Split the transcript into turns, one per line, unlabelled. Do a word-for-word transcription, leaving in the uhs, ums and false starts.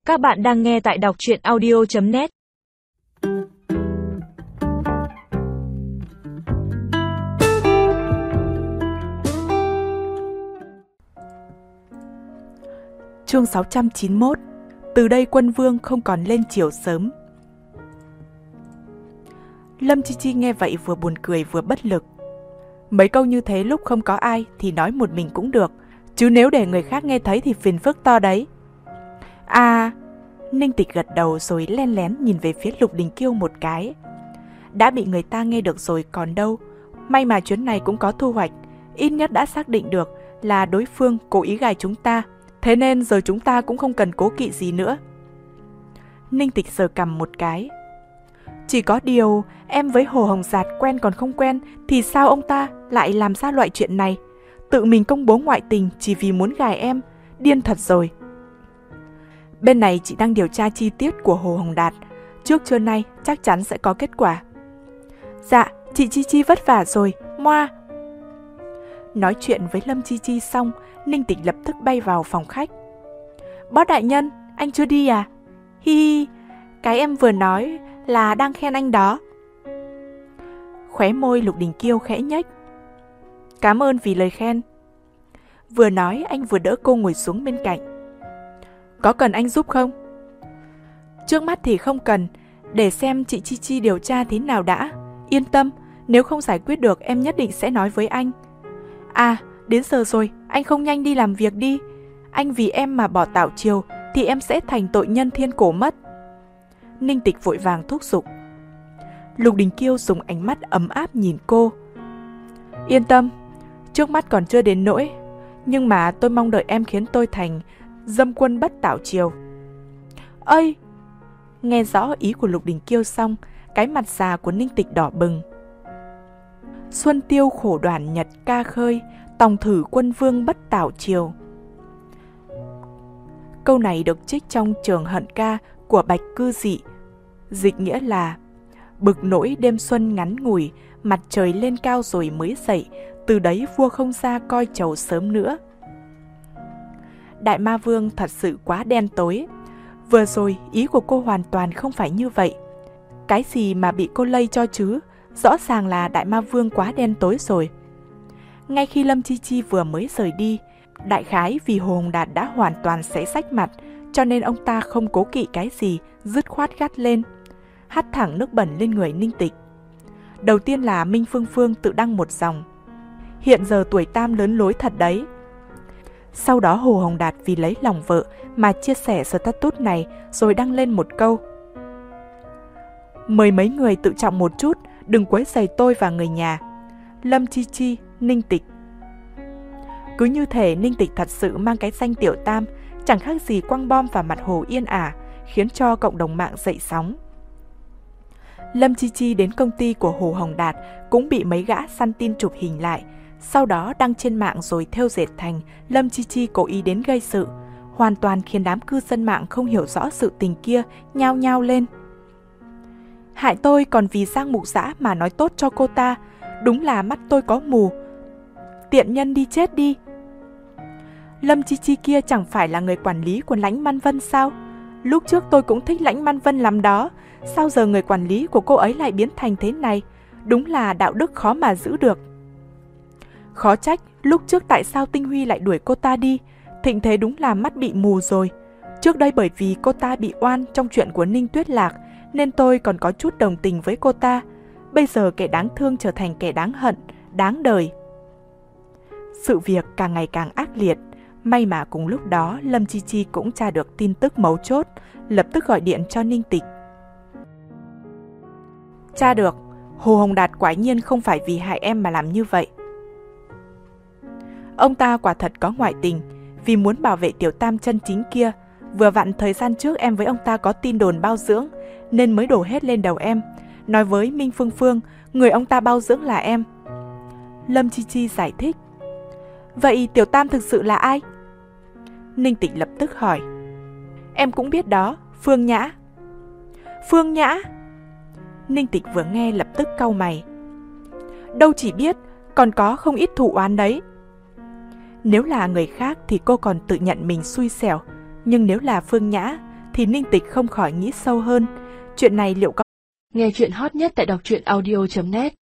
Các bạn đang nghe tại đọc truyện audio chấm net.
Chương sáu trăm chín mươi mốt. Từ đây quân vương không còn lên chiều sớm. Lâm Chi Chi nghe vậy vừa buồn cười vừa bất lực. Mấy câu như thế lúc không có ai thì nói một mình cũng được, chứ nếu để người khác nghe thấy thì phiền phức to đấy. À, Ninh Tịch gật đầu rồi len lén nhìn về phía Lục Đình Kiêu một cái. Đã bị người ta nghe được rồi còn đâu. May mà chuyến này cũng có thu hoạch, ít nhất đã xác định được là đối phương cố ý gài chúng ta. Thế nên giờ chúng ta cũng không cần cố kỵ gì nữa. Ninh Tịch sờ cằm một cái. Chỉ có điều em với Hồ Hồng Giạt quen còn không quen thì sao ông ta lại làm ra loại chuyện này? Tự mình công bố ngoại tình chỉ vì muốn gài em, điên thật rồi. Bên này chị đang điều tra chi tiết của Hồ Hồng Đạt, trước trưa nay chắc chắn sẽ có kết quả. Dạ, chị Chi Chi vất vả rồi, moa. Nói chuyện với Lâm Chi Chi xong, Ninh Tịch lập tức bay vào phòng khách. Bót đại nhân, anh chưa đi à? Hi hi, cái em vừa nói là đang khen anh đó. Khóe môi Lục Đình Kiêu khẽ nhếch. Cảm ơn vì lời khen. Vừa nói anh vừa đỡ cô ngồi xuống bên cạnh. Có cần anh giúp không? Trước mắt thì không cần, để xem chị Chi Chi điều tra thế nào đã. Yên tâm, nếu không giải quyết được em nhất định sẽ nói với anh. À, đến giờ rồi, anh không nhanh đi làm việc đi. Anh vì em mà bỏ Tảo Triều thì em sẽ thành tội nhân thiên cổ mất. Ninh Tịch vội vàng thúc giục. Lục Đình Kiêu dùng ánh mắt ấm áp nhìn cô. Yên tâm, trước mắt còn chưa đến nỗi, nhưng mà tôi mong đợi em khiến tôi thành dâm quân bất Tảo Triều. Ơi! Nghe rõ ý của Lục Đình Kiêu xong, cái mặt già của Ninh Tịch đỏ bừng. Xuân tiêu khổ đoàn nhật ca khơi, tòng thử quân vương bất Tảo Triều. Câu này được trích trong Trường Hận Ca của Bạch Cư Dị. Dịch nghĩa là: bực nỗi đêm xuân ngắn ngủi, mặt trời lên cao rồi mới dậy, từ đấy vua không ra coi chầu sớm nữa. Đại Ma Vương thật sự quá đen tối. Vừa rồi ý của cô hoàn toàn không phải như vậy. Cái gì mà bị cô lây cho chứ? Rõ ràng là Đại Ma Vương quá đen tối rồi. Ngay khi Lâm Chi Chi vừa mới rời đi, đại khái vì Hồ Hồng Đạt đã hoàn toàn xé rách mặt, cho nên ông ta không cố kỵ cái gì, dứt khoát gắt lên, hắt thẳng nước bẩn lên người Ninh Tịch. Đầu tiên là Minh Phương Phương tự đăng một dòng: hiện giờ tuổi tam lớn lối thật đấy. Sau đó Hồ Hồng Đạt vì lấy lòng vợ mà chia sẻ status này rồi đăng lên một câu: mời mấy người tự trọng một chút, đừng quấy rầy tôi và người nhà. Lâm Chi Chi, Ninh Tịch. Cứ như thể Ninh Tịch thật sự mang cái danh tiểu tam, chẳng khác gì quăng bom vào mặt Hồ Yên Ả, khiến cho cộng đồng mạng dậy sóng. Lâm Chi Chi đến công ty của Hồ Hồng Đạt cũng bị mấy gã săn tin chụp hình lại, sau đó đăng trên mạng rồi thêu dệt thành Lâm Chi Chi cố ý đến gây sự, hoàn toàn khiến đám cư dân mạng không hiểu rõ sự tình kia nhao nhao lên. Hại tôi còn vì Giang Mục Dã mà nói tốt cho cô ta, đúng là mắt tôi có mù. Tiện nhân đi chết đi. Lâm Chi Chi kia chẳng phải là người quản lý của Lãnh Man Vân sao? Lúc trước tôi cũng thích Lãnh Man Vân lắm đó, sao giờ người quản lý của cô ấy lại biến thành thế này? Đúng là đạo đức khó mà giữ được. Khó trách lúc trước tại sao Tinh Huy lại đuổi cô ta đi. Thịnh Thế đúng là mắt bị mù rồi. Trước đây bởi vì cô ta bị oan trong chuyện của Ninh Tuyết Lạc nên tôi còn có chút đồng tình với cô ta. Bây giờ kẻ đáng thương trở thành kẻ đáng hận, đáng đời. Sự việc càng ngày càng ác liệt. May mà cùng lúc đó Lâm Chi Chi cũng tra được tin tức mấu chốt, lập tức gọi điện cho Ninh Tịch. Tra được, Hồ Hồng Đạt quả nhiên không phải vì hại em mà làm như vậy. Ông ta quả thật có ngoại tình, vì muốn bảo vệ tiểu tam chân chính kia. Vừa vặn thời gian trước em với ông ta có tin đồn bao dưỡng, nên mới đổ hết lên đầu em. Nói với Minh Phương Phương, người ông ta bao dưỡng là em. Lâm Chi Chi giải thích. Vậy tiểu tam thực sự là ai? Ninh Tịch lập tức hỏi. Em cũng biết đó, Phương Nhã. Phương Nhã? Ninh Tịch vừa nghe lập tức cau mày. Đâu chỉ biết, còn có không ít thủ oán đấy. Nếu là người khác thì cô còn tự nhận mình xui xẻo, nhưng nếu là Phương Nhã thì Ninh Tịch không khỏi nghĩ sâu hơn. Chuyện này liệu có...
Nghe chuyện hot nhất tại đọc truyện audio chấm net